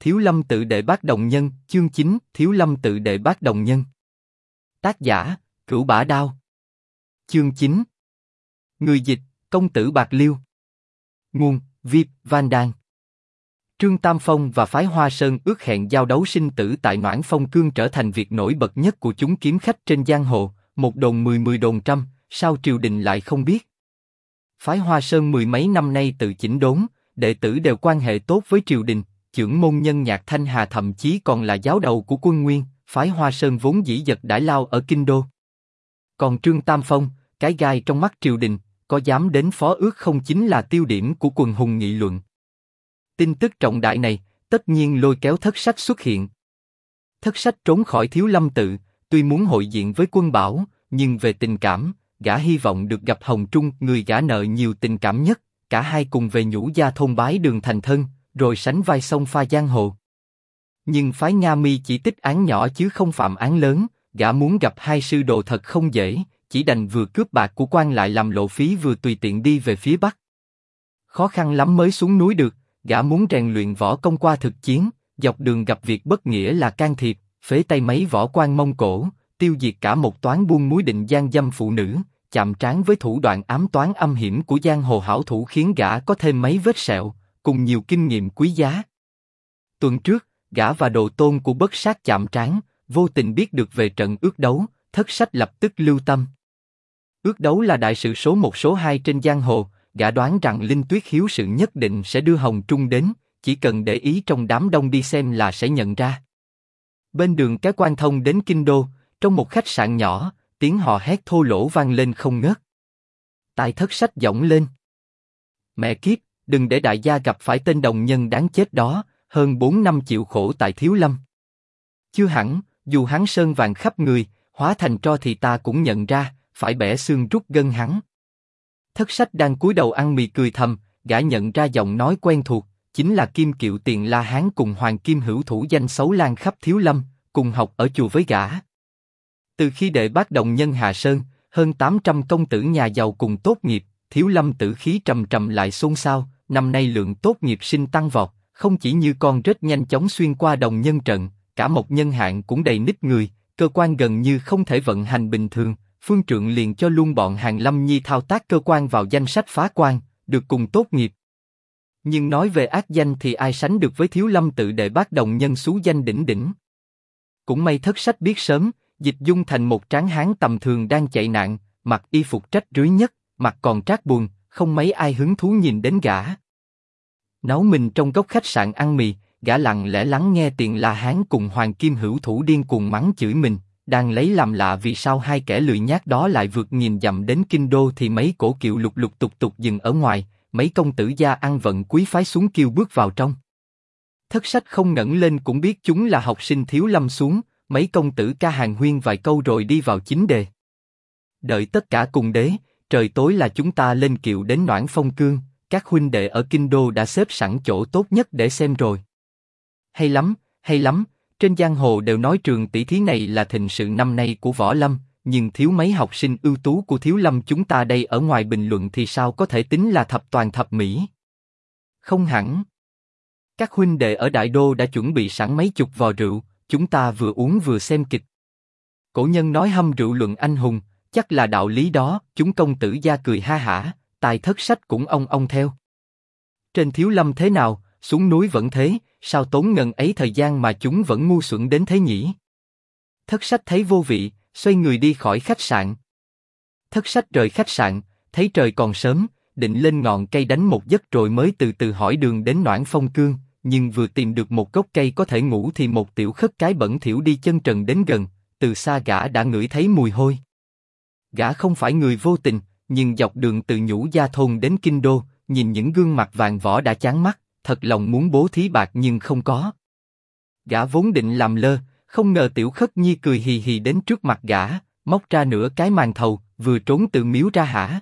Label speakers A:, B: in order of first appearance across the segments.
A: Thiếu Lâm Tự Đệ Bát Đồng Nhân, chương 9, Thiếu Lâm Tự Đệ Bát Đồng Nhân. Tác giả, Cửu Bả Đao. Chương 9. Người dịch, Công tử Bạc Liêu. Nguồn, Vip, Van Đan. Trương Tam Phong và phái Hoa Sơn ước hẹn giao đấu sinh tử tại Noãn Phong Cương trở thành việc nổi bật nhất của chúng kiếm khách trên giang hồ, một đồn 10 đồn trăm, sao triều đình lại không biết. Phái Hoa Sơn mười mấy năm nay tự chỉnh đốn, đệ tử đều quan hệ tốt với triều đình, chưởng môn nhân Nhạc Thanh Hà thậm chí còn là giáo đầu của quân Nguyên, phái Hoa Sơn vốn dĩ giật đãi lao ở kinh đô. Còn Trương Tam Phong, cái gai trong mắt triều đình, có dám đến phó ước không chính là tiêu điểm của quần hùng nghị luận. Tin tức trọng đại này, tất nhiên lôi kéo Thất Sách xuất hiện. Thất Sách trốn khỏi Thiếu Lâm Tự, tuy muốn hội diện với Quân Bảo, nhưng về tình cảm, gã hy vọng được gặp Hồng Trung, người gã nợ nhiều tình cảm nhất, cả hai cùng về Nhũ Gia thôn bái đường thành thân, rồi sánh vai sông pha giang hồ. Nhưng phái Nga Mi chỉ tích án nhỏ chứ không phạm án lớn, gã muốn gặp hai sư đồ thật không dễ, chỉ đành vừa cướp bạc của quan lại làm lộ phí vừa tùy tiện đi về phía bắc. Khó khăn lắm mới xuống núi được, gã muốn rèn luyện võ công qua thực chiến, dọc đường gặp việc bất nghĩa là can thiệp, phế tay mấy võ quan Mông Cổ, tiêu diệt cả một toán buôn muối định gian dâm phụ nữ, chạm trán với thủ đoạn ám toán âm hiểm của giang hồ hảo thủ khiến gã có thêm mấy vết sẹo, cùng nhiều kinh nghiệm quý giá. Tuần trước, gã và đồ tôn của Bất Sát chạm trán, vô tình biết được về trận ước đấu, Thất Sách lập tức lưu tâm. Ước đấu là đại sự số 1 số 2 trên giang hồ, gã đoán rằng Linh Tuyết hiếu sự nhất định sẽ đưa Hồng Trung đến, chỉ cần để ý trong đám đông đi xem là sẽ nhận ra. Bên đường cái quan thông đến kinh đô, trong một khách sạn nhỏ, tiếng hò hét thô lỗ vang lên không ngớt. Tai Thất Sách giọng lên: Mẹ kiếp, đừng để đại gia gặp phải tên đồng nhân đáng chết đó, hơn 4 năm chịu khổ tại Thiếu Lâm. Chưa hẳn, dù hắn sơn vàng khắp người, hóa thành tro thì ta cũng nhận ra, phải bẻ xương rút gân hắn. Thất Sách đang cúi đầu ăn mì cười thầm, gã nhận ra giọng nói quen thuộc, chính là Kim Kiệu Tiền La Hán cùng Hoàng Kim hữu thủ danh xấu lan khắp Thiếu Lâm, cùng học ở chùa với gã. Từ khi đệ bát đồng nhân hạ sơn, hơn 800 công tử nhà giàu cùng tốt nghiệp, Thiếu Lâm tử khí trầm trầm lại xôn xao. Năm nay lượng tốt nghiệp sinh tăng vọt, không chỉ như con rết nhanh chóng xuyên qua đồng nhân trận, cả một nhân hạng cũng đầy nít người, cơ quan gần như không thể vận hành bình thường. Phương Trượng liền cho luôn bọn Hàn Lâm Nhi thao tác cơ quan vào danh sách phá quan, được cùng tốt nghiệp. Nhưng nói về ác danh thì ai sánh được với Thiếu Lâm Tự đệ bát đồng nhân xú danh đỉnh đỉnh. Cũng may Thất Sách biết sớm, dịch dung thành một tráng hán tầm thường đang chạy nạn, mặc y phục rách rưới nhất, mặt còn trát buồn, không mấy ai hứng thú nhìn đến gã. Nấu mình trong góc khách sạn ăn mì, gã lặng lẽ lắng nghe Tiền La Hán cùng Hoàng Kim hữu thủ điên cuồng mắng chửi mình, đang lấy làm lạ vì sao hai kẻ lười nhác đó lại vượt nghìn dặm đến kinh đô thì mấy cổ kiệu lục lục tục tục dừng ở ngoài, mấy công tử gia ăn vận quý phái xuống kiêu bước vào trong. Thất Sách không ngẩng lên cũng biết chúng là học sinh Thiếu Lâm xuống, mấy công tử ca hàn huyên vài câu rồi đi vào chính đề. Đợi tất cả cùng đế, trời tối là chúng ta lên kiệu đến Noãn Phong Cương, các huynh đệ ở kinh đô đã xếp sẵn chỗ tốt nhất để xem rồi. Hay lắm, hay lắm, trên giang hồ đều nói trường tỷ thí này là thịnh sự năm nay của Võ Lâm, nhưng thiếu mấy học sinh ưu tú của Thiếu Lâm chúng ta đây ở ngoài bình luận thì sao có thể tính là thập toàn thập mỹ? Không hẳn. Các huynh đệ ở Đại Đô đã chuẩn bị sẵn mấy chục vò rượu, chúng ta vừa uống vừa xem kịch. Cổ nhân nói hâm rượu luận anh hùng, chắc là đạo lý đó. Chúng công tử gia cười ha hả, tài Thất Sách cũng ong theo. Trên Thiếu Lâm thế nào, xuống núi vẫn thế, sao tốn ngần ấy thời gian mà chúng vẫn ngu xuẩn đến thế nhỉ? Thất Sách thấy vô vị, xoay người đi khỏi khách sạn. Thất Sách rời khách sạn, thấy trời còn sớm, định lên ngọn cây đánh một giấc rồi mới từ từ hỏi đường đến Noãn Phong Cương, nhưng vừa tìm được một gốc cây có thể ngủ thì một tiểu khất cái bẩn thỉu đi chân trần đến gần, từ xa gã đã ngửi thấy mùi hôi. Gã không phải người vô tình, nhưng dọc đường từ Nhũ Gia thôn đến kinh đô, nhìn những gương mặt vàng võ đã chán mắt, thật lòng muốn bố thí bạc nhưng không có. Gã vốn định làm lơ, không ngờ tiểu khất nhi cười hì hì đến trước mặt gã, móc ra nửa cái màn thầu, vừa trốn từ miếu ra hả?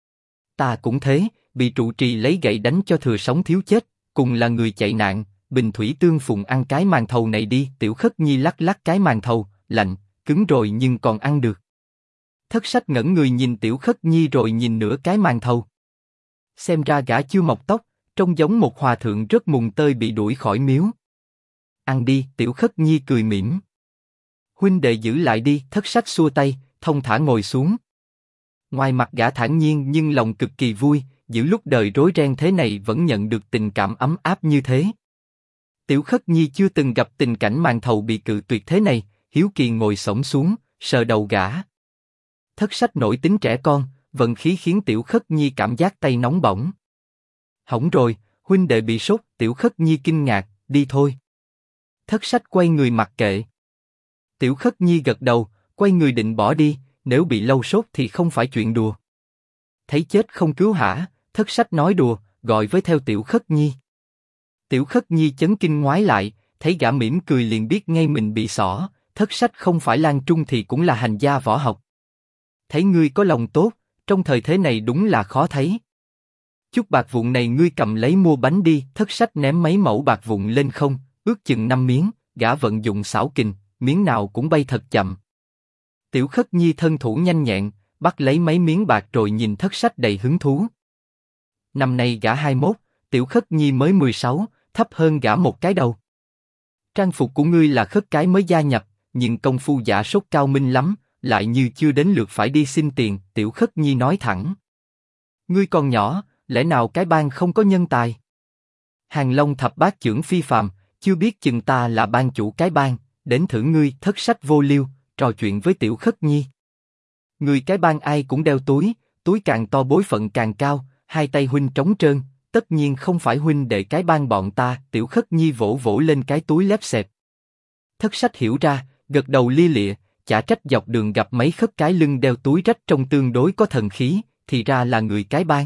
A: Ta cũng thế, bị trụ trì lấy gậy đánh cho thừa sống thiếu chết, cùng là người chạy nạn, bình thủy tương phùng ăn cái màn thầu này đi. Tiểu khất nhi lắc lắc cái màn thầu, lạnh, cứng rồi nhưng còn ăn được. Thất Sách ngẩn người nhìn tiểu khất nhi rồi nhìn nửa cái màn thầu. Xem ra gã chưa mọc tóc, trông giống một hòa thượng rất mùng tơi bị đuổi khỏi miếu. Ăn đi, Tiểu Khất Nhi cười mỉm. Huynh đệ giữ lại đi, Thất Sách xua tay, thông thả ngồi xuống. Ngoài mặt gã thản nhiên nhưng lòng cực kỳ vui, giữa lúc đời rối ren thế này vẫn nhận được tình cảm ấm áp như thế. Tiểu Khất Nhi chưa từng gặp tình cảnh màn thầu bị cự tuyệt thế này, hiếu kỳ ngồi xổm xuống, sờ đầu gã. Thất Sách nổi tính trẻ con, vận khí khiến Tiểu Khất Nhi cảm giác tay nóng bỏng. Hỏng rồi, huynh đệ bị sốt, Tiểu Khất Nhi kinh ngạc, đi thôi. Thất Sách quay người mặc kệ. Tiểu Khất Nhi gật đầu, quay người định bỏ đi, nếu bị lâu sốt thì không phải chuyện đùa. Thấy chết không cứu hả, Thất Sách nói đùa, gọi với theo Tiểu Khất Nhi. Tiểu Khất Nhi chấn kinh ngoái lại, thấy gã mỉm cười liền biết ngay mình bị xỏ, Thất Sách không phải lang trung thì cũng là hành gia võ học. Thấy ngươi có lòng tốt, trong thời thế này đúng là khó thấy. Chút bạc vụn này ngươi cầm lấy mua bánh đi, Thất Sách ném mấy mẩu bạc vụn lên không, ước chừng 5 miếng, gã vận dụng xảo kình, miếng nào cũng bay thật chậm. Tiểu Khất Nhi thân thủ nhanh nhẹn, bắt lấy mấy miếng bạc rồi nhìn Thất Sách đầy hứng thú. Năm nay gã 21, Tiểu Khất Nhi mới 16, thấp hơn gã một cái đầu. Trang phục của ngươi là khất cái mới gia nhập, nhưng công phu giả sốt cao minh lắm, lại như chưa đến lượt phải đi xin tiền, Tiểu Khất Nhi nói thẳng. Ngươi còn nhỏ, lẽ nào cái bang không có nhân tài? Hàng Long thập bát chưởng phi phàm, chưa biết chừng ta là ban chủ cái bang, đến thử ngươi. Thất Sách vô liêu, trò chuyện với Tiểu Khất Nhi. Người cái bang ai cũng đeo túi, túi càng to bối phận càng cao, hai tay huynh trống trơn, tất nhiên không phải huynh đệ cái bang bọn ta. Tiểu Khất Nhi vỗ vỗ lên cái túi lép xẹp. Thất Sách hiểu ra, gật đầu lia lịa, chả trách dọc đường gặp mấy khất cái lưng đeo túi rách trông tương đối có thần khí, thì ra là người cái bang.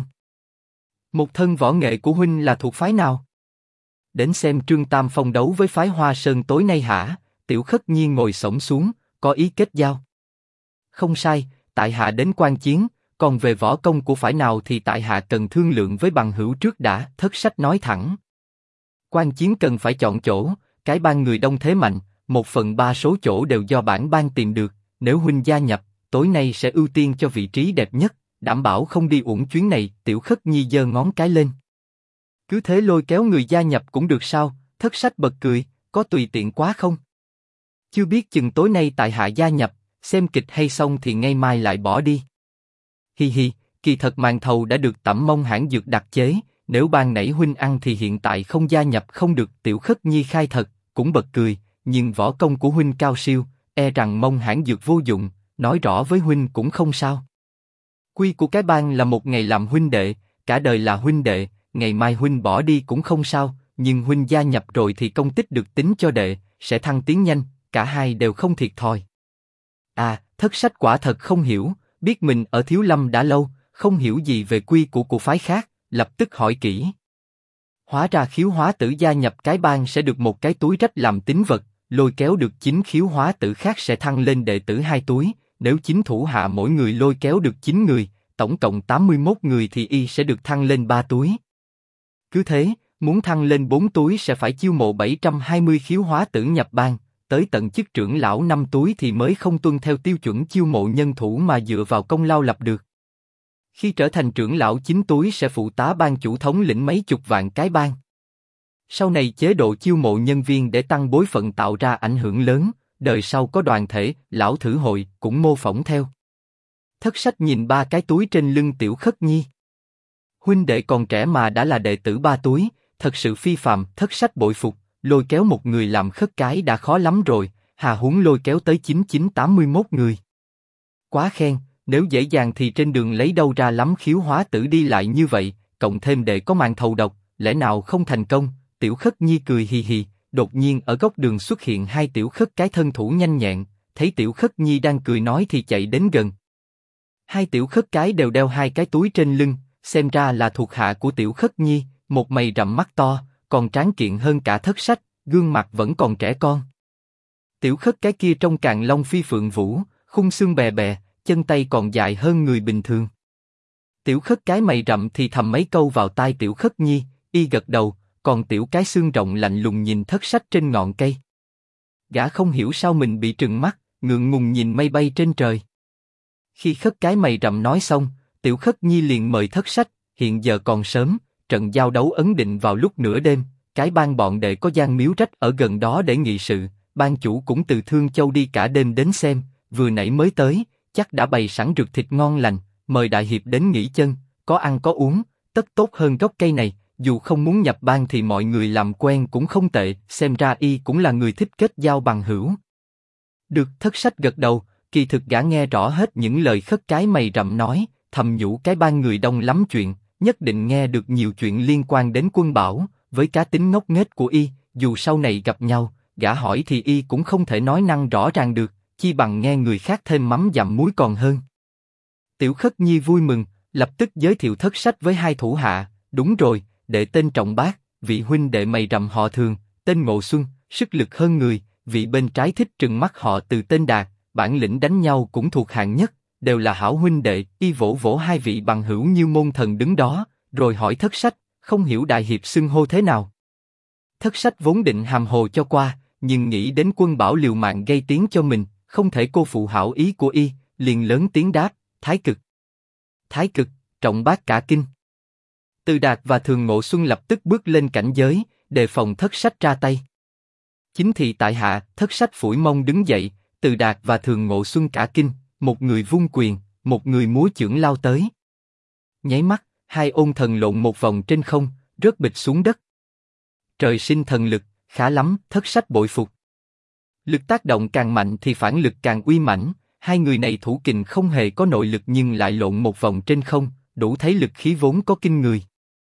A: Một thân võ nghệ của huynh là thuộc phái nào? Đến xem Trương Tam Phong đấu với phái Hoa Sơn tối nay hả? Tiểu Khất Nhi ngồi xổm xuống, có ý kết giao. Không sai, tại hạ đến quan chiến, còn về võ công của phái nào thì tại hạ cần thương lượng với bằng hữu trước đã. Thất Sách nói thẳng. Quan chiến cần phải chọn chỗ, cái bang người đông thế mạnh, 1/3 số chỗ đều do bản bang tìm được. Nếu huynh gia nhập, tối nay sẽ ưu tiên cho vị trí đẹp nhất, đảm bảo không đi uổng chuyến này. Tiểu Khất Nhi giơ ngón cái lên. Cứ thế lôi kéo người gia nhập cũng được sao? Thất Sách bật cười, có tùy tiện quá không? Chưa biết chừng tối nay tại hạ gia nhập, xem kịch hay xong thì ngay mai lại bỏ đi. Hi hi, kỳ thật màn thầu đã được Tẩm Mông hãng dược đặc chế, nếu ban nãy huynh ăn thì hiện tại không gia nhập không được. Tiểu Khất Nhi khai thật, cũng bật cười, nhưng võ công của huynh cao siêu, e rằng Mông hãng dược vô dụng, nói rõ với huynh cũng không sao. Quy của cái bang là một ngày làm huynh đệ, cả đời là huynh đệ, ngày mai huynh bỏ đi cũng không sao, nhưng huynh gia nhập rồi thì công tích được tính cho đệ, sẽ thăng tiến nhanh, cả hai đều không thiệt thòi. À, Thất Sách quả thật không hiểu, biết mình ở Thiếu Lâm đã lâu, không hiểu gì về quy của phái khác, lập tức hỏi kỹ. Hóa ra khiếu hóa tử gia nhập cái bang sẽ được một cái túi rách làm tín vật, lôi kéo được 9 khiếu hóa tử khác sẽ thăng lên đệ tử 2 túi, nếu 9 thủ hạ mỗi người lôi kéo được 9 người, tổng cộng 81 người thì y sẽ được thăng lên 3 túi. Cứ thế, muốn thăng lên 4 túi sẽ phải chiêu mộ 720 khiếu hóa tử nhập bang, tới tận chức trưởng lão 5 túi thì mới không tuân theo tiêu chuẩn chiêu mộ nhân thủ mà dựa vào công lao lập được. Khi trở thành trưởng lão 9 túi sẽ phụ tá ban chủ thống lĩnh mấy chục vạn cái bang. Sau này chế độ chiêu mộ nhân viên để tăng bối phận tạo ra ảnh hưởng lớn, đời sau có đoàn thể, lão thử hội cũng mô phỏng theo. Thất Sách nhìn 3 cái túi trên lưng Tiểu Khất Nhi. Huynh đệ còn trẻ mà đã là đệ tử 3 túi, thật sự phi phàm. Thất Sách bội phục, lôi kéo một người làm khất cái đã khó lắm rồi, hà huống lôi kéo tới 81 người. Quá khen, nếu dễ dàng thì trên đường lấy đâu ra lắm khiếu hóa tử đi lại như vậy, cộng thêm đệ có màn thầu độc, lẽ nào không thành công? Tiểu Khất Nhi cười hì hì, đột nhiên ở góc đường xuất hiện 2 tiểu khất cái thân thủ nhanh nhẹn, thấy Tiểu Khất Nhi đang cười nói thì chạy đến gần. 2 tiểu khất cái đều đeo 2 cái túi trên lưng, xem ra là thuộc hạ của Tiểu Khất Nhi, một mày rậm mắt to, còn tráng kiện hơn cả Thất Sách, gương mặt vẫn còn trẻ con. Tiểu khất cái kia trông càng long phi phượng vũ, khung xương bè bè, chân tay còn dài hơn người bình thường. Tiểu khất cái mày rậm thì thầm mấy câu vào tai Tiểu Khất Nhi, y gật đầu, còn tiểu cái xương rộng lạnh lùng nhìn Thất Sách trên ngọn cây. Gã không hiểu sao mình bị trừng mắt, ngượng ngùng nhìn mây bay trên trời. Khi khất cái mày rậm nói xong, Tiểu Khất Nhi liền mời Thất Sách, hiện giờ còn sớm, trận giao đấu ấn định vào lúc nửa đêm, cái bang bọn đệ có gian miếu rách ở gần đó để nghị sự, ban chủ cũng từ Thương Châu đi cả đêm đến xem, vừa nãy mới tới, chắc đã bày sẵn rượt thịt ngon lành, mời đại hiệp đến nghỉ chân, có ăn có uống, tất tốt hơn gốc cây này, dù không muốn nhập bang thì mọi người làm quen cũng không tệ, xem ra y cũng là người thích kết giao bằng hữu. Được, Thất Sách gật đầu, kỳ thực gã nghe rõ hết những lời khất cái mày rậm nói, thầm nhủ cái bang người đông lắm chuyện, nhất định nghe được nhiều chuyện liên quan đến Quân Bảo, với cá tính ngốc nghếch của y, dù sau này gặp nhau, gã hỏi thì y cũng không thể nói năng rõ ràng được, chi bằng nghe người khác thêm mắm dặm muối còn hơn. Tiểu Khất Nhi vui mừng, lập tức giới thiệu Thất Sách với hai thủ hạ, đúng rồi, đệ tên Trọng Bác, vị huynh đệ mày rậm họ Thường, tên Ngộ Xuân, sức lực hơn người, vị bên trái thích trừng mắt họ Từ tên Đạt, bản lĩnh đánh nhau cũng thuộc hạng nhất, đều là hảo huynh đệ. Y vỗ vỗ hai vị bằng hữu như môn thần đứng đó, rồi hỏi Thất Sách, không hiểu đại hiệp xưng hô thế nào. Thất Sách vốn định hàm hồ cho qua, nhưng nghĩ đến Quân Bảo liều mạng gây tiếng cho mình, không thể cô phụ hảo ý của y, liền lớn tiếng đáp, Thái Cực. Thái Cực, Trọng Bác cả kinh. Từ Đạt và Thường Ngộ Xuân lập tức bước lên cảnh giới, đề phòng Thất Sách ra tay. Chính thị tại hạ, Thất Sách phủi mông đứng dậy, Từ Đạt và Thường Ngộ Xuân cả kinh, một người vung quyền, một người múa chưởng lao tới. Nháy mắt, hai ôn thần lộn một vòng trên không, rớt bịch xuống đất. Trời sinh thần lực, khá lắm, Thất Sách bội phục. Lực tác động càng mạnh thì phản lực càng uy mãnh, hai người này thủ kình không hề có nội lực nhưng lại lộn một vòng trên không, đủ thấy lực khí vốn có kinh người.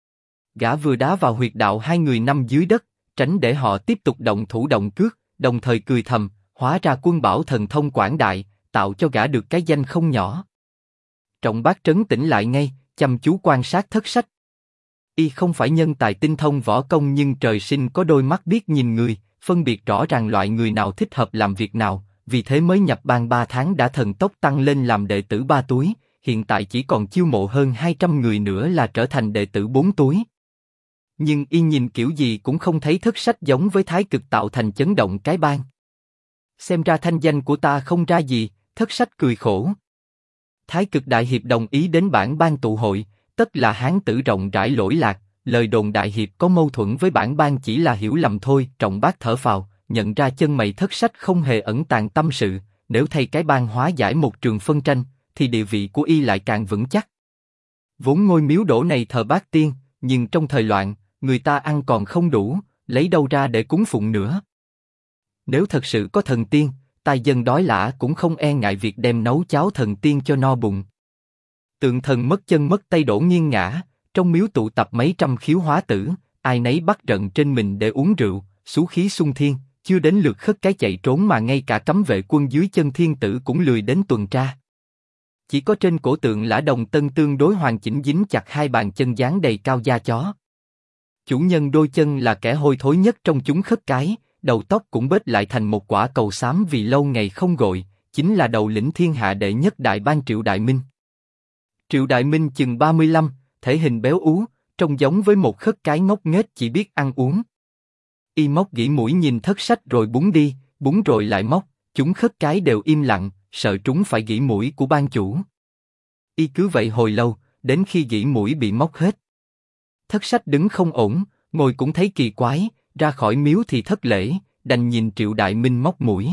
A: Gã vừa đá vào huyệt đạo hai người nằm dưới đất, tránh để họ tiếp tục động thủ động cước, đồng thời cười thầm, hóa ra Quân Bảo thần thông quảng đại, tạo cho gã được cái danh không nhỏ. Trọng Bác trấn tĩnh lại ngay, chăm chú quan sát Thất Sách. Y không phải nhân tài tinh thông võ công nhưng trời sinh có đôi mắt biết nhìn người, phân biệt rõ ràng loại người nào thích hợp làm việc nào, vì thế mới nhập bang 3 tháng đã thần tốc tăng lên làm đệ tử 3 túi, hiện tại chỉ còn chiêu mộ hơn 200 người nữa là trở thành đệ tử 4 túi. Nhưng y nhìn kiểu gì cũng không thấy Thất Sách giống với Thái Cực tạo thành chấn động cái bang. Xem ra thanh danh của ta không ra gì, Thất Sách cười khổ. Thái Cực đại hiệp đồng ý đến bản bang tụ hội, tất là hán tử rộng rãi lỗi lạc, lời đồn đại hiệp có mâu thuẫn với bản bang chỉ là hiểu lầm thôi. Trọng Bác thở phào, nhận ra chân mày Thất Sách không hề ẩn tàng tâm sự, nếu thay cái bang hóa giải một trường phân tranh, thì địa vị của y lại càng vững chắc. Vốn ngôi miếu đổ này thờ bát tiên, nhưng trong thời loạn, người ta ăn còn không đủ, lấy đâu ra để cúng phụng nữa. Nếu thật sự có thần tiên, tài dân đói lả cũng không e ngại việc đem nấu cháo thần tiên cho no bụng. Tượng thần mất chân mất tay đổ nghiêng ngã, trong miếu tụ tập mấy trăm khiếu hóa tử, ai nấy bắt trận trên mình để uống rượu, xú khí xung thiên, chưa đến lượt khất cái chạy trốn mà ngay cả cấm vệ quân dưới chân thiên tử cũng lười đến tuần tra. Chỉ có trên cổ tượng Lã Đồng Tân tương đối hoàn chỉnh dính chặt hai bàn chân dán đầy cao da chó. Chủ nhân đôi chân là kẻ hôi thối nhất trong chúng khất cái, đầu tóc cũng bết lại thành một quả cầu xám vì lâu ngày không gội, chính là đầu lĩnh thiên hạ đệ nhất đại bang Triệu Đại Minh. Triệu Đại Minh chừng 35, thể hình béo ú, trông giống với một khất cái ngốc nghếch chỉ biết ăn uống. Y móc gỉ mũi nhìn Thất Sách rồi búng đi, búng rồi lại móc, chúng khất cái đều im lặng, sợ trúng phải gỉ mũi của ban chủ. Y cứ vậy hồi lâu, đến khi gỉ mũi bị móc hết. Thất Sách đứng không ổn, ngồi cũng thấy kỳ quái, ra khỏi miếu thì thất lễ, đành nhìn Triệu Đại Minh móc mũi.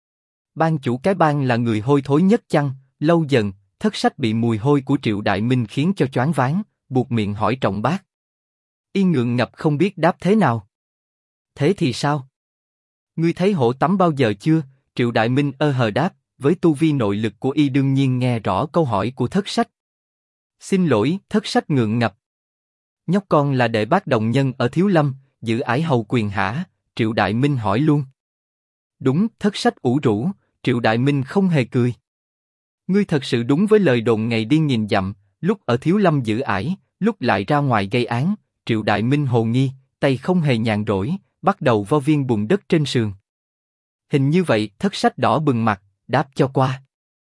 A: Ban chủ cái bang là người hôi thối nhất chăng? Lâu dần, Thất Sách bị mùi hôi của Triệu Đại Minh khiến cho choáng váng, buột miệng hỏi Trọng Bác. Y ngượng ngập không biết đáp thế nào. Thế thì sao? Ngươi thấy hổ tắm bao giờ chưa? Triệu Đại Minh hờ đáp, với tu vi nội lực của y đương nhiên nghe rõ câu hỏi của Thất Sách. Xin lỗi, Thất Sách ngượng ngập. Nhóc con là đệ bác đồng nhân ở Thiếu Lâm, giữ ải hầu quyền hả? Triệu Đại Minh hỏi luôn. Đúng, Thất Sách ủ rũ. Triệu Đại Minh không hề cười. Ngươi thật sự đúng với lời đồn ngày điên nghìn dặm, lúc ở Thiếu Lâm giữ ải, lúc lại ra ngoài gây án. Triệu Đại Minh hồ nghi, tay không hề nhàn rỗi, bắt đầu vo viên bùn đất trên sườn. Hình như vậy. Thất Sách đỏ bừng mặt, đáp cho qua.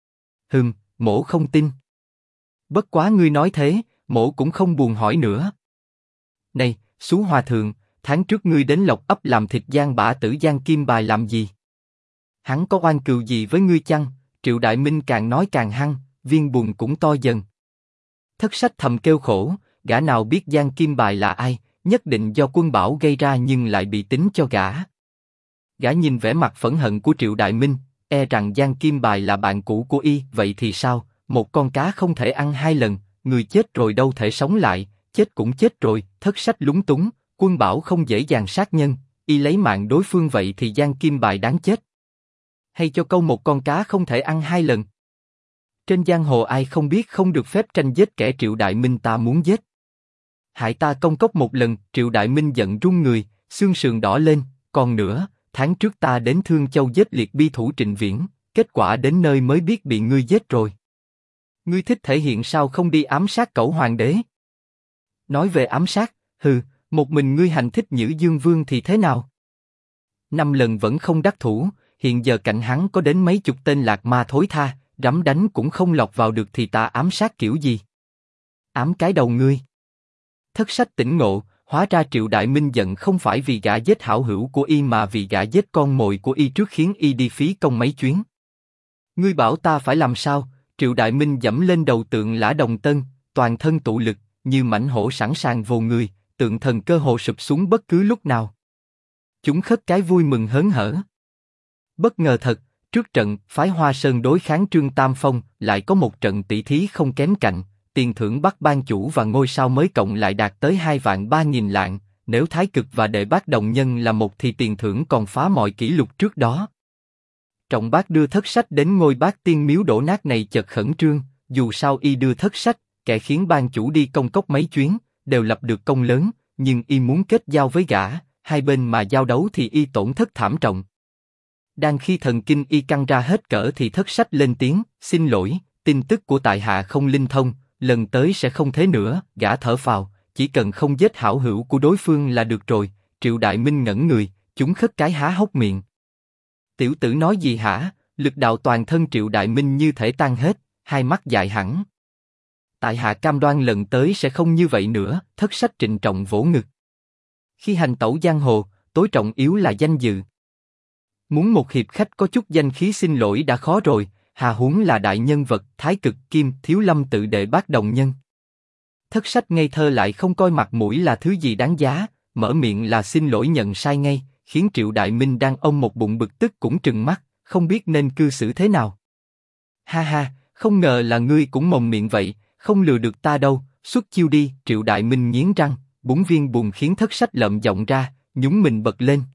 A: Mỗ không tin. Bất quá ngươi nói thế, mỗ cũng không buồn hỏi nữa. Này, Xú Hòa Thượng, tháng trước ngươi đến Lộc Ấp làm thịt Giang Bả Tử Giang Kim Bài làm gì? Hắn có oan cừu gì với ngươi chăng? Triệu Đại Minh càng nói càng hăng, viên bùn cũng to dần. Thất Sách thầm kêu khổ, gã nào biết Giang Kim Bài là ai, nhất định do Quân Bảo gây ra nhưng lại bị tính cho gã. Gã nhìn vẻ mặt phẫn hận của Triệu Đại Minh, e rằng Giang Kim Bài là bạn cũ của y, vậy thì sao, một con cá không thể ăn hai lần, người chết rồi đâu thể sống lại, chết cũng chết rồi, thất sách lúng túng, Quân Bảo không dễ dàng sát nhân, y lấy mạng đối phương vậy thì Giang Kim Bài đáng chết. Hay cho câu một con cá không thể ăn hai lần. Trên giang hồ ai không biết không được phép tranh giết kẻ Triệu Đại Minh ta muốn giết. Hại ta công cốc một lần, Triệu Đại Minh giận run người, xương sườn đỏ lên, còn nữa, tháng trước ta đến Thương Châu giết liệt bi thủ Trịnh Viễn, kết quả đến nơi mới biết bị ngươi giết rồi. Ngươi thích thể hiện sao không đi ám sát cẩu hoàng đế? Nói về ám sát, hừ, một mình ngươi hành thích Nhữ Dương Vương thì thế nào? 5 lần vẫn không đắc thủ, hiện giờ cạnh hắn có đến mấy chục tên lạc ma thối tha, rắm đánh cũng không lọt vào được thì ta ám sát kiểu gì? Ám cái đầu ngươi. Thất sách tỉnh ngộ, hóa ra Triệu Đại Minh giận không phải vì gã giết hảo hữu của y mà vì gã giết con mồi của y trước khiến y đi phí công mấy chuyến. Ngươi bảo ta phải làm sao? Triệu Đại Minh dẫm lên đầu tượng Lã Đồng Tân, toàn thân tụ lực, như mãnh hổ sẵn sàng vồ người, tượng thần cơ hồ sụp xuống bất cứ lúc nào. Chúng khất cái vui mừng hớn hở. Bất ngờ thật, trước trận phái Hoa Sơn đối kháng Trương Tam Phong lại có một trận tỷ thí không kém cạnh, tiền thưởng Bắc Ban Chủ và ngôi sao mới cộng lại đạt tới 2.300.000 lạng, nếu Thái Cực và Đệ Bát đồng nhân là một thì tiền thưởng còn phá mọi kỷ lục trước đó. Trọng Bác đưa thất sách đến ngôi Bát Tiên miếu đổ nát này chợt khẩn trương, dù sao y đưa thất sách, kẻ khiến Ban Chủ đi công cốc mấy chuyến, đều lập được công lớn, nhưng y muốn kết giao với gã, hai bên mà giao đấu thì y tổn thất thảm trọng. Đang khi thần kinh y căng ra hết cỡ thì thất sách lên tiếng, xin lỗi, tin tức của tại hạ không linh thông, lần tới sẽ không thế nữa, gã thở phào, chỉ cần không giết hảo hữu của đối phương là được rồi. Triệu Đại Minh ngẩn người, chúng khất cái há hốc miệng. Tiểu tử nói gì hả? Lực đạo toàn thân Triệu Đại Minh như thể tan hết, hai mắt dại hẳn. Tại hạ cam đoan lần tới sẽ không như vậy nữa, thất sách trịnh trọng vỗ ngực. Khi hành tẩu giang hồ, tối trọng yếu là danh dự. Muốn một hiệp khách có chút danh khí xin lỗi đã khó rồi, hà huống là đại nhân vật Thái Cực Kim Thiếu Lâm tự Đệ Bát đồng nhân. Thất sách ngây thơ lại không coi mặt mũi là thứ gì đáng giá, mở miệng là xin lỗi nhận sai ngay, khiến Triệu Đại Minh đang ôm một bụng bực tức cũng trừng mắt, không biết nên cư xử thế nào. Ha ha, không ngờ là ngươi cũng mồm miệng vậy, không lừa được ta đâu, xuất chiêu đi. Triệu Đại Minh nghiến răng, búng viên bùn khiến thất sách lợm giọng ra, nhún mình bật lên.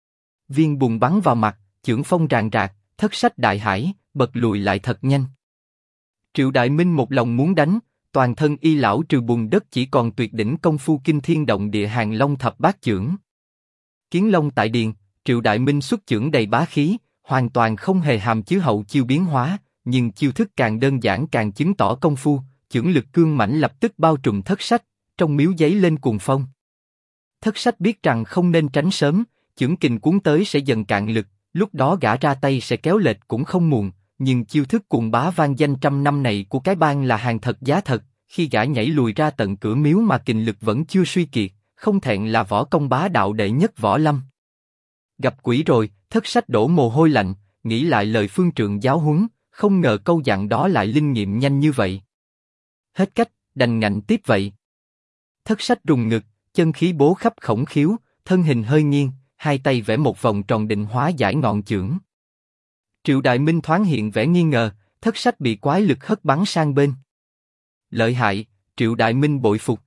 A: Viên bùn bắn vào mặt, chưởng phong ràng rạc, thất sách đại hãi, bật lùi lại thật nhanh. Triệu Đại Minh một lòng muốn đánh, toàn thân y lão trừ bùn đất chỉ còn tuyệt đỉnh công phu kinh thiên động địa Hàng Long thập bát chưởng. Kiến Long tại điền, Triệu Đại Minh xuất chưởng đầy bá khí, hoàn toàn không hề hàm chứa hậu chiêu biến hóa, nhưng chiêu thức càng đơn giản càng chứng tỏ công phu, chưởng lực cương mãnh lập tức bao trùm thất sách, trong miếu giấy lên cuồng phong. Thất sách biết rằng không nên tránh sớm, chưởng kình cuốn tới sẽ dần cạn lực, lúc đó gã ra tay sẽ kéo lệch cũng không muộn, nhưng chiêu thức cuồng bá vang danh trăm năm này của cái bang là hàng thật giá thật, khi gã nhảy lùi ra tận cửa miếu mà kình lực vẫn chưa suy kiệt, không thẹn là võ công bá đạo đệ nhất võ lâm. Gặp quỷ rồi, thất sách đổ mồ hôi lạnh, nghĩ lại lời phương trượng giáo huấn, không ngờ câu dặn đó lại linh nghiệm nhanh như vậy. Hết cách, đành ngạnh tiếp vậy. Thất sách rùng ngực, chân khí bố khắp khổng khiếu, thân hình hơi nghiêng, hai tay vẽ một vòng tròn định hóa giải ngọn chưởng. Triệu Đại Minh thoáng hiện vẻ nghi ngờ, thất sách bị quái lực hất bắn sang bên. Lợi hại, Triệu Đại Minh bội phục.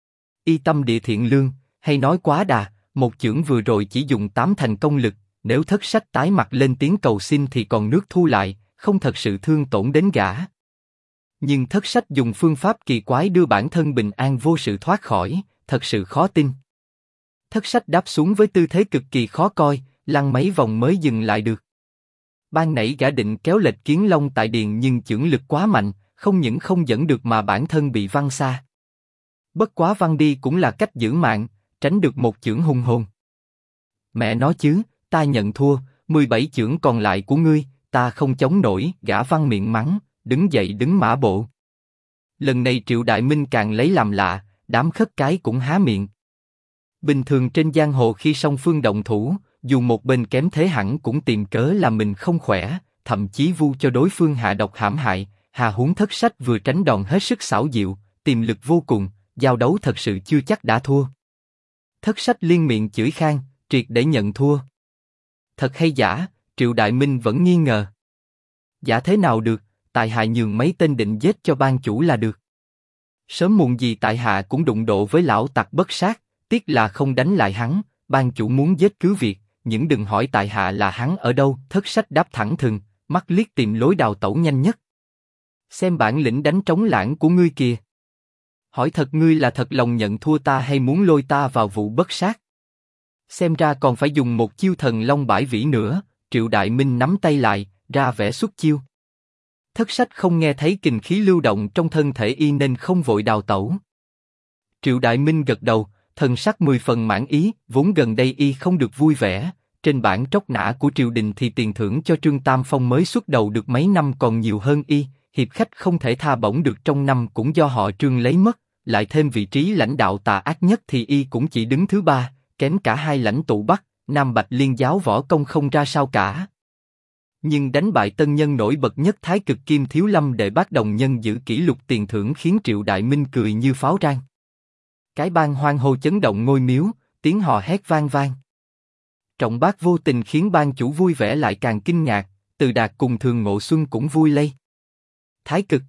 A: Y tâm địa thiện lương, hay nói quá đà, một chưởng vừa rồi chỉ dùng 8 thành công lực, nếu thất sách tái mặt lên tiếng cầu xin thì còn nước thu lại, không thật sự thương tổn đến gã. Nhưng thất sách dùng phương pháp kỳ quái đưa bản thân bình an vô sự thoát khỏi, thật sự khó tin. Thất sách đáp xuống với tư thế cực kỳ khó coi, lăn mấy vòng mới dừng lại được. Ban nãy gã định kéo lệch Kiến Long tại điền nhưng chưởng lực quá mạnh, không những không dẫn được mà bản thân bị văng xa. Bất quá văng đi cũng là cách giữ mạng, tránh được một chưởng hùng hồn. Mẹ nói chứ, ta nhận thua, 17 chưởng còn lại của ngươi, ta không chống nổi. Gã văng miệng mắng, đứng dậy đứng mã bộ. Lần này Triệu Đại Minh càng lấy làm lạ, đám khất cái cũng há miệng. Bình thường trên giang hồ khi song phương động thủ, dù một bên kém thế hẳn cũng tìm cớ là mình không khỏe, thậm chí vu cho đối phương hạ độc hãm hại. Hà huống thất sách vừa tránh đòn hết sức xảo diệu, tiềm lực vô cùng, giao đấu thật sự chưa chắc đã thua. Thất Sách liên miệng chửi Khang, triệt để nhận thua. Thật hay giả, Triệu Đại Minh vẫn nghi ngờ. Giả thế nào được, tại hạ nhường mấy tên định giết cho ban chủ là được. Sớm muộn gì tại hạ cũng đụng độ với lão tặc bất sát, tiếc là không đánh lại hắn, ban chủ muốn giết cứ việc, nhưng đừng hỏi tại hạ là hắn ở đâu. Thất Sách đáp thẳng thừng, mắt liếc tìm lối đào tẩu nhanh nhất. Xem bản lĩnh đánh trống lãng của ngươi kìa. Hỏi thật, ngươi là thật lòng nhận thua ta hay muốn lôi ta vào vụ bất sát? Xem ra còn phải dùng một chiêu thần long bãi vĩ nữa. Triệu Đại Minh nắm tay lại, ra vẻ xuất chiêu. Thất Sách không nghe thấy kình khí lưu động trong thân thể y nên không vội đào tẩu. Triệu Đại Minh gật đầu, thần sắc 10 phần mãn ý, vốn gần đây y không được vui vẻ. Trên bảng tróc nã của triều đình thì tiền thưởng cho Trương Tam Phong mới xuất đầu được mấy năm còn nhiều hơn y, hiệp khách không thể tha bổng được trong năm cũng do họ Trương lấy mất, lại thêm vị trí lãnh đạo tà ác nhất thì y cũng chỉ đứng thứ 3, kém cả hai lãnh tụ Bắc, Nam Bạch Liên giáo võ công không ra sao cả. Nhưng đánh bại tân nhân nổi bật nhất Thái Cực Kim Thiếu Lâm Đệ Bát Đồng Nhân giữ kỷ lục tiền thưởng khiến Triệu Đại Minh cười như pháo rang. Cái bang hoang hô chấn động ngôi miếu, tiếng hò hét vang vang. Trọng Bác vô tình khiến ban chủ vui vẻ lại càng kinh ngạc, Từ Đạt cùng Thường Ngộ Xuân cũng vui lây. Thái Cực,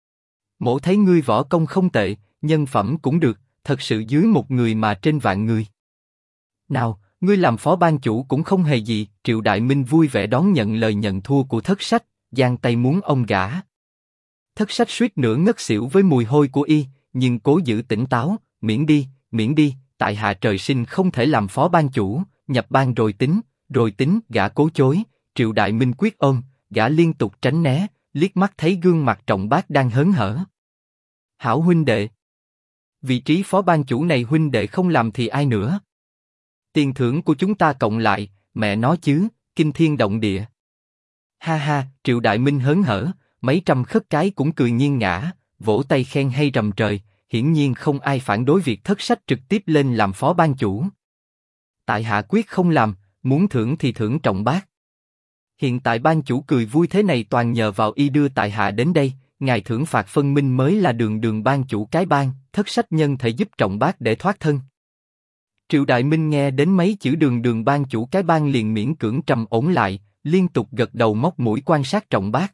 A: mỗ thấy ngươi võ công không tệ, nhân phẩm cũng được, thật sự dưới một người mà trên vạn người. Nào, ngươi làm phó ban chủ cũng không hề gì. Triệu Đại Minh vui vẻ đón nhận lời nhận thua của Thất Sách, giang tay muốn ông gả. Thất Sách suýt nữa ngất xỉu với mùi hôi của y, nhưng cố giữ tỉnh táo, miễn đi, tại hạ trời sinh không thể làm phó ban chủ, nhập ban rồi tính, gã cố chối. Triệu Đại Minh quyết ôm, gã liên tục tránh né, liếc mắt thấy gương mặt Trọng Bác đang hớn hở. Hảo huynh đệ, vị trí phó ban chủ này huynh đệ không làm thì ai nữa? Tiền thưởng của chúng ta cộng lại, mẹ nó chứ, kinh thiên động địa. Ha ha, Triệu Đại Minh hớn hở, mấy trăm khất cái cũng cười nghiêng ngã, vỗ tay khen hay rầm trời, hiển nhiên không ai phản đối việc Thất Sách trực tiếp lên làm phó ban chủ. Tại hạ quyết không làm, muốn thưởng thì thưởng Trọng Bác. Hiện tại ban chủ cười vui thế này toàn nhờ vào y đưa tại hạ đến đây, ngài thưởng phạt phân minh mới là đường ban chủ cái bang. Thất Sách nhân thể giúp Trọng Bác để thoát thân. Triệu Đại Minh nghe đến mấy chữ đường ban chủ cái bang liền miễn cưỡng trầm ổn lại, liên tục gật đầu móc mũi quan sát Trọng Bác.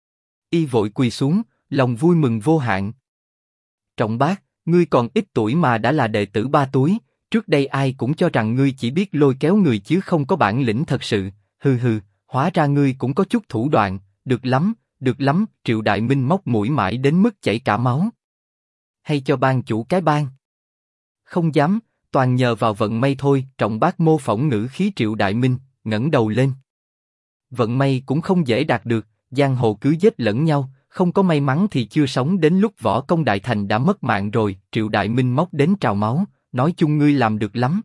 A: Y vội quỳ xuống, lòng vui mừng vô hạn. Trọng Bác, ngươi còn ít tuổi mà đã là đệ tử Ba Túi, trước đây ai cũng cho rằng ngươi chỉ biết lôi kéo người chứ không có bản lĩnh thật sự, hừ, hóa ra ngươi cũng có chút thủ đoạn, được lắm, Triệu Đại Minh móc mũi mãi đến mức chảy cả máu. Hay cho ban chủ cái bang? Không dám, toàn nhờ vào vận may thôi. Trọng Bác mô phỏng ngữ khí Triệu Đại Minh, ngẩng đầu lên. Vận may cũng không dễ đạt được, giang hồ cứ giết lẫn nhau, không có may mắn thì chưa sống đến lúc võ công đại thành đã mất mạng rồi. Triệu Đại Minh móc đến trào máu, nói chung ngươi làm được lắm.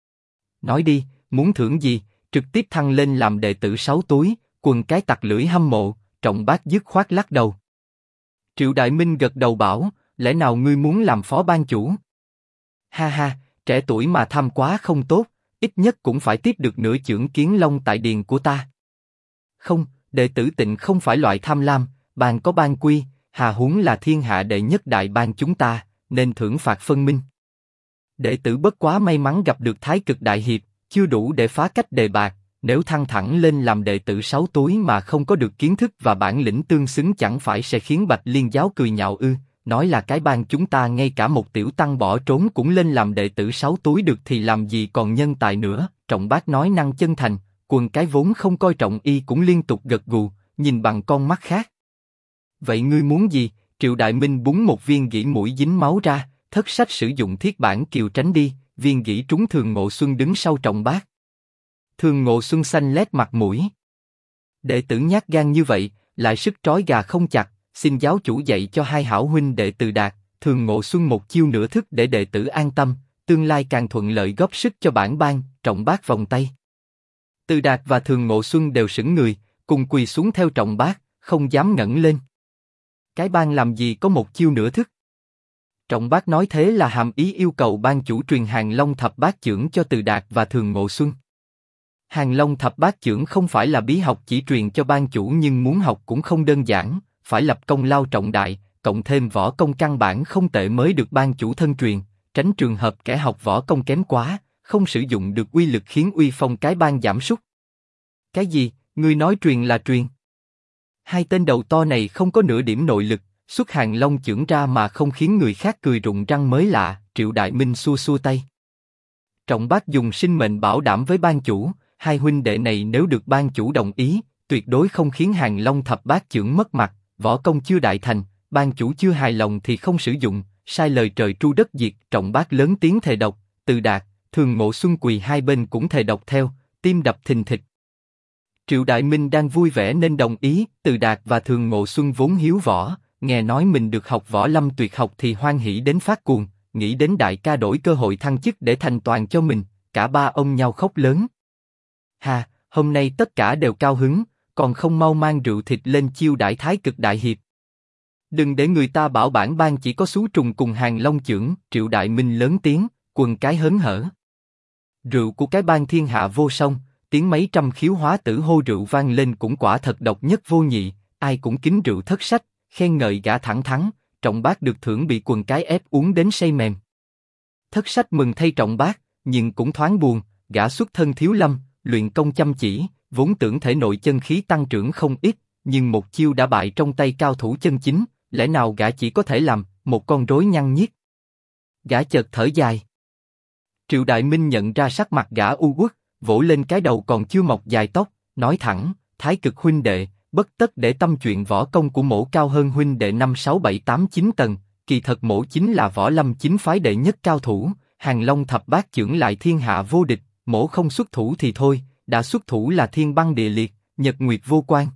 A: Nói đi, muốn thưởng gì? Trực tiếp thăng lên làm đệ tử 6 túi, quần cái tặc lưỡi hâm mộ. Trọng Bác dứt khoát lắc đầu. Triệu Đại Minh gật đầu bảo, lẽ nào ngươi muốn làm phó ban chủ? Ha, trẻ tuổi mà tham quá không tốt, ít nhất cũng phải tiếp được nửa chưởng Kiến Long tại điền của ta. Không, đệ tử Tịnh không phải loại tham lam, ban có ban quy, hà huống là thiên hạ đệ nhất đại ban chúng ta, nên thưởng phạt phân minh. Đệ tử bất quá may mắn gặp được Thái Cực đại hiệp, chưa đủ để phá cách đề bạt, nếu thăng thẳng lên làm đệ tử 6 túi mà không có được kiến thức và bản lĩnh tương xứng chẳng phải sẽ khiến Bạch Liên giáo cười nhạo ư? Nói là cái bang chúng ta ngay cả một tiểu tăng bỏ trốn cũng lên làm đệ tử 6 túi được thì làm gì còn nhân tài nữa. Trọng Bác nói năng chân thành, quần cái vốn không coi trọng y cũng liên tục gật gù, nhìn bằng con mắt khác. Vậy ngươi muốn gì? Triệu Đại Minh búng một viên gỉ mũi dính máu ra, Thất Sách sử dụng thiết bản kiều tránh đi, viên gỉ trúng Thường Ngộ Xuân đứng sau Trọng Bác. Thường Ngộ Xuân xanh lét mặt mũi. Đệ tử nhát gan như vậy, lại sức trói gà không chặt, xin giáo chủ dạy cho hai hảo huynh đệ Từ Đạt, Thường Ngộ Xuân một chiêu nửa thức để đệ tử an tâm, tương lai càng thuận lợi góp sức cho bản bang. Trọng Bác vòng tay. Từ Đạt và Thường Ngộ Xuân đều sững người, cùng quỳ xuống theo Trọng Bác, không dám ngẩng lên. Cái bang làm gì có một chiêu nửa thức? Trọng Bác nói thế là hàm ý yêu cầu ban chủ truyền Hàng Long Thập Bát Chưởng cho Từ Đạt và Thường Ngộ Xuân. Hàng Long Thập Bát Chưởng không phải là bí học chỉ truyền cho ban chủ nhưng muốn học cũng không đơn giản, phải lập công lao trọng đại, cộng thêm võ công căn bản không tệ mới được ban chủ thân truyền, tránh trường hợp kẻ học võ công kém quá, không sử dụng được uy lực khiến uy phong cái bang giảm sút. Cái gì, ngươi nói truyền là truyền? Hai tên đầu to này không có nửa điểm nội lực, xuất hàng long chưởng ra mà không khiến người khác cười rụng răng mới lạ. Triệu Đại Minh xua xua tay. Trọng Bác dùng sinh mệnh bảo đảm với ban chủ, hai huynh đệ này nếu được ban chủ đồng ý, tuyệt đối không khiến hàng long thập bát chưởng mất mặt. Võ công chưa đại thành, ban chủ chưa hài lòng thì không sử dụng. Sai lời trời tru đất diệt. Trọng Bác lớn tiếng thề độc. Từ Đạt, Thường Ngộ Xuân quỳ hai bên cũng thề độc theo, tim đập thình thịch. Triệu Đại Minh đang vui vẻ nên đồng ý. Từ Đạt và Thường Ngộ Xuân vốn hiếu võ, nghe nói mình được học võ lâm tuyệt học thì hoan hỉ đến phát cuồng, nghĩ đến đại ca đổi cơ hội thăng chức để thành toàn cho mình, cả ba ông nhau khóc lớn. Hà, hôm nay tất cả đều cao hứng, còn không mau mang rượu thịt lên chiêu đãi Thái Cực đại hiệp. Đừng để người ta bảo bản bang chỉ có xú trùng cùng hàng long chưởng. Triệu Đại Minh lớn tiếng, quần cái hớn hở. Rượu của cái bang thiên hạ vô song, tiếng mấy trăm khiếu hóa tử hô rượu vang lên cũng quả thật độc nhất vô nhị, ai cũng kính rượu thất sách, khen ngợi gã thẳng thắn. Trọng Bác được thưởng bị quần cái ép uống đến say mềm. Thất sách mừng thay Trọng Bác, nhưng cũng thoáng buồn, gã xuất thân thiếu lâm, luyện công chăm chỉ, vốn tưởng thể nội chân khí tăng trưởng không ít, nhưng một chiêu đã bại trong tay cao thủ chân chính, lẽ nào gã chỉ có thể làm một con rối nhăn nhiết? Gã chợt thở dài. Triệu Đại Minh nhận ra sắc mặt gã u uất, vỗ lên cái đầu còn chưa mọc dài tóc, nói thẳng: Thái Cực huynh đệ, bất tất để tâm chuyện võ công của mỗ cao hơn huynh đệ 5, 6, 7, 8, 9 tầng, kỳ thật mỗ chính là võ lâm chính phái đệ nhất cao thủ, hàng long thập bát chưởng lại thiên hạ vô địch, mỗ không xuất thủ thì thôi, đã xuất thủ là thiên băng địa liệt, nhật nguyệt vô quan.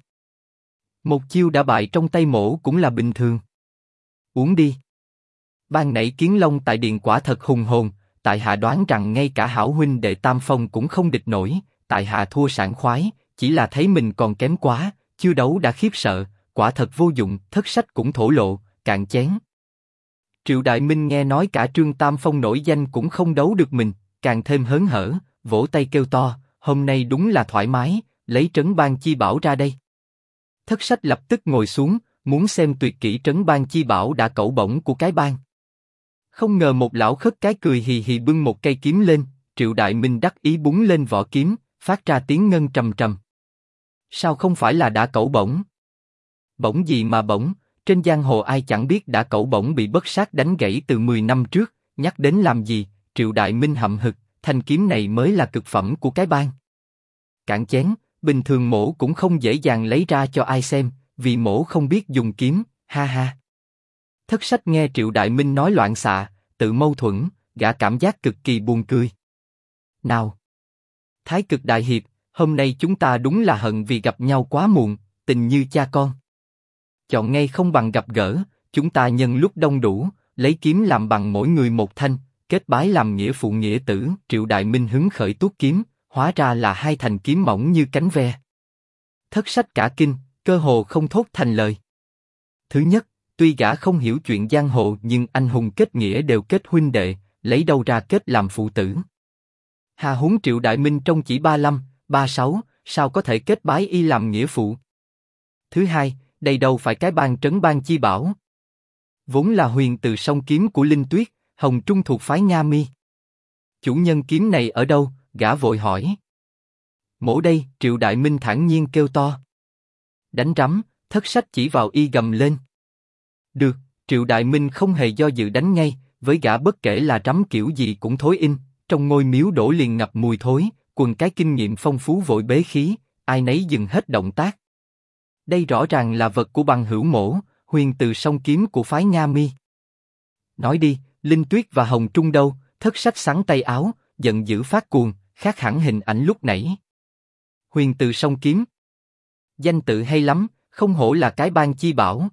A: Một chiêu đã bại trong tay mỗ cũng là bình thường. Uống đi. Ban nãy Kiến Long tại điện quả thật hùng hồn, tại hạ đoán rằng ngay cả hảo huynh đệ Tam Phong cũng không địch nổi, tại hạ thua sảng khoái, chỉ là thấy mình còn kém quá, chưa đấu đã khiếp sợ, quả thật vô dụng. Thất sách cũng thổ lộ, cạn chén. Triệu Đại Minh nghe nói cả Trương Tam Phong nổi danh cũng không đấu được mình, càng thêm hớn hở, vỗ tay kêu to, hôm nay đúng là thoải mái, lấy Trấn Ban Chi Bảo ra đây. Thất sách lập tức ngồi xuống, muốn xem tuyệt kỹ Trấn Ban Chi Bảo đã cẩu bổng của cái bang. Không ngờ một lão khất cái cười hì hì bưng một cây kiếm lên, Triệu Đại Minh đắc ý búng lên vỏ kiếm, phát ra tiếng ngân trầm trầm. Sao không phải là đã cẩu bổng? Bổng gì mà bổng, trên giang hồ ai chẳng biết đã cẩu bổng bị bất sát đánh gãy từ 10 năm trước, nhắc đến làm gì? Triệu Đại Minh hậm hực, thanh kiếm này mới là cực phẩm của cái bang. Cạn chén, bình thường mỗ cũng không dễ dàng lấy ra cho ai xem, vì mỗ không biết dùng kiếm, ha ha. Thất sách nghe Triệu Đại Minh nói loạn xạ, tự mâu thuẫn, gã cảm giác cực kỳ buồn cười. Nào, Thái Cực đại hiệp, hôm nay chúng ta đúng là hận vì gặp nhau quá muộn, tình như cha con. Chọn ngay không bằng gặp gỡ, chúng ta nhân lúc đông đủ, lấy kiếm làm bằng mỗi người một thanh, kết bái làm nghĩa phụ nghĩa tử. Triệu Đại Minh hứng khởi tuốt kiếm, hóa ra là hai thành kiếm mỏng như cánh ve. Thất sách cả kinh, cơ hồ không thốt thành lời. Thứ nhất, tuy gã không hiểu chuyện giang hồ nhưng anh hùng kết nghĩa đều kết huynh đệ, lấy đâu ra kết làm phụ tử. Hà huống Triệu Đại Minh trông chỉ 35, 36, sao có thể kết bái y làm nghĩa phụ? Thứ hai, đây đâu phải cái bang Trấn Ban Chi Bảo. Vốn là huyền từ song kiếm của Linh Tuyết, Hồng Trung thuộc phái Nga Mi. Chủ nhân kiếm này ở đâu? Gã vội hỏi. Mỗ đây, Triệu Đại Minh thản nhiên kêu to. Đánh rắm, thất sách chỉ vào y gầm lên. Được, Triệu Đại Minh không hề do dự đánh ngay, với gã bất kể là rắm kiểu gì cũng thối in, trong ngôi miếu đổ liền ngập mùi thối, quần cái kinh nghiệm phong phú vội bế khí, ai nấy dừng hết động tác. Đây rõ ràng là vật của bằng hữu mỗ, huyền từ song kiếm của phái Nga Mi. Nói đi, Linh Tuyết và Hồng Trung đâu? Thất sách xắn tay áo, giận dữ phát cuồng, khác hẳn hình ảnh lúc nãy. Huyền từ song kiếm. Danh tự hay lắm, không hổ là cái bang chi bảo.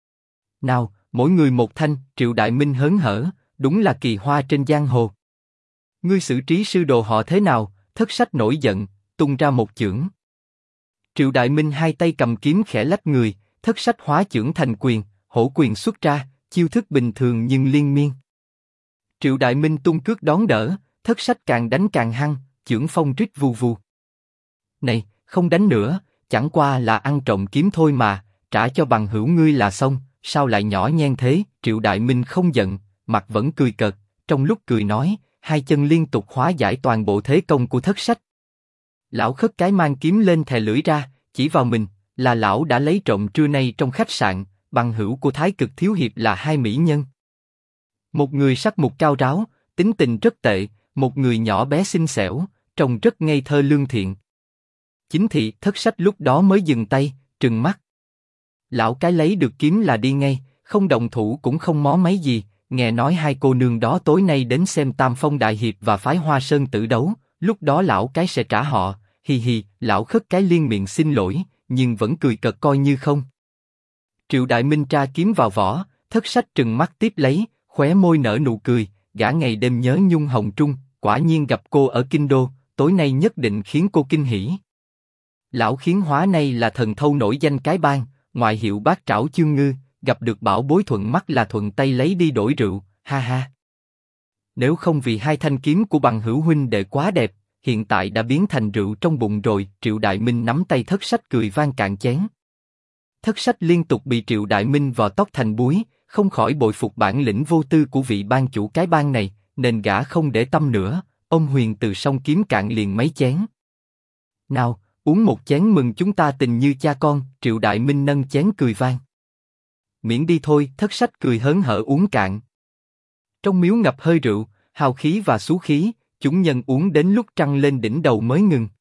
A: Nào, mỗi người một thanh. Triệu Đại Minh hớn hở, đúng là kỳ hoa trên giang hồ. Ngươi xử trí sư đồ họ thế nào? Thất sách nổi giận, tung ra một chưởng. Triệu Đại Minh hai tay cầm kiếm khẽ lách người, thất sách hóa chưởng thành quyền, hổ quyền xuất ra, chiêu thức bình thường nhưng liên miên. Triệu Đại Minh tung cước đón đỡ, thất sách càng đánh càng hăng, chưởng phong rít vù vù. Này, không đánh nữa, chẳng qua là ăn trộm kiếm thôi mà, trả cho bằng hữu ngươi là xong, sao lại nhỏ nhen thế? Triệu Đại Minh không giận, mặt vẫn cười cợt, trong lúc cười nói, hai chân liên tục hóa giải toàn bộ thế công của thất sách. Lão khất cái mang kiếm lên thè lưỡi ra, chỉ vào mình, là lão đã lấy trộm trưa nay trong khách sạn, bằng hữu của Thái Cực thiếu hiệp là hai mỹ nhân. Một người sắc mục cao ráo, tính tình rất tệ, một người nhỏ bé xinh xẻo, trông rất ngây thơ lương thiện. Chính thị thất sách lúc đó mới dừng tay, trừng mắt. Lão cái lấy được kiếm là đi ngay, không động thủ cũng không mó mấy gì. Nghe nói hai cô nương đó tối nay đến xem Tam Phong Đại Hiệp và phái Hoa Sơn tử đấu, lúc đó lão cái sẽ trả họ. Hi hi, lão khất cái liên miệng xin lỗi, nhưng vẫn cười cợt coi như không. Triệu Đại Minh tra kiếm vào vỏ, thất sách trừng mắt tiếp lấy, khóe môi nở nụ cười. Gã ngày đêm nhớ nhung hồng trung, quả nhiên gặp cô ở kinh đô, tối nay nhất định khiến cô kinh hỉ. Lão khiến hóa này là thần thâu nổi danh cái bang, ngoại hiệu bát trảo chương ngư, gặp được bảo bối thuận mắt là thuận tay lấy đi đổi rượu, ha ha. Nếu không vì hai thanh kiếm của bằng hữu huynh đệ quá đẹp, hiện tại đã biến thành rượu trong bụng rồi. Triệu Đại Minh nắm tay thất sách cười vang cạn chén. Thất sách liên tục bị Triệu Đại Minh vò tóc thành búi, không khỏi bội phục bản lĩnh vô tư của vị ban chủ cái bang này, nên gã không để tâm nữa, ôm Huyền Từ song kiếm cạn liền mấy chén. Nào, uống một chén mừng chúng ta tình như cha con. Triệu Đại Minh nâng chén cười vang. Miễn đi thôi, thất sách cười hớn hở uống cạn. Trong miếu ngập hơi rượu, hào khí và xú khí, chúng nhân uống đến lúc trăng lên đỉnh đầu mới ngừng.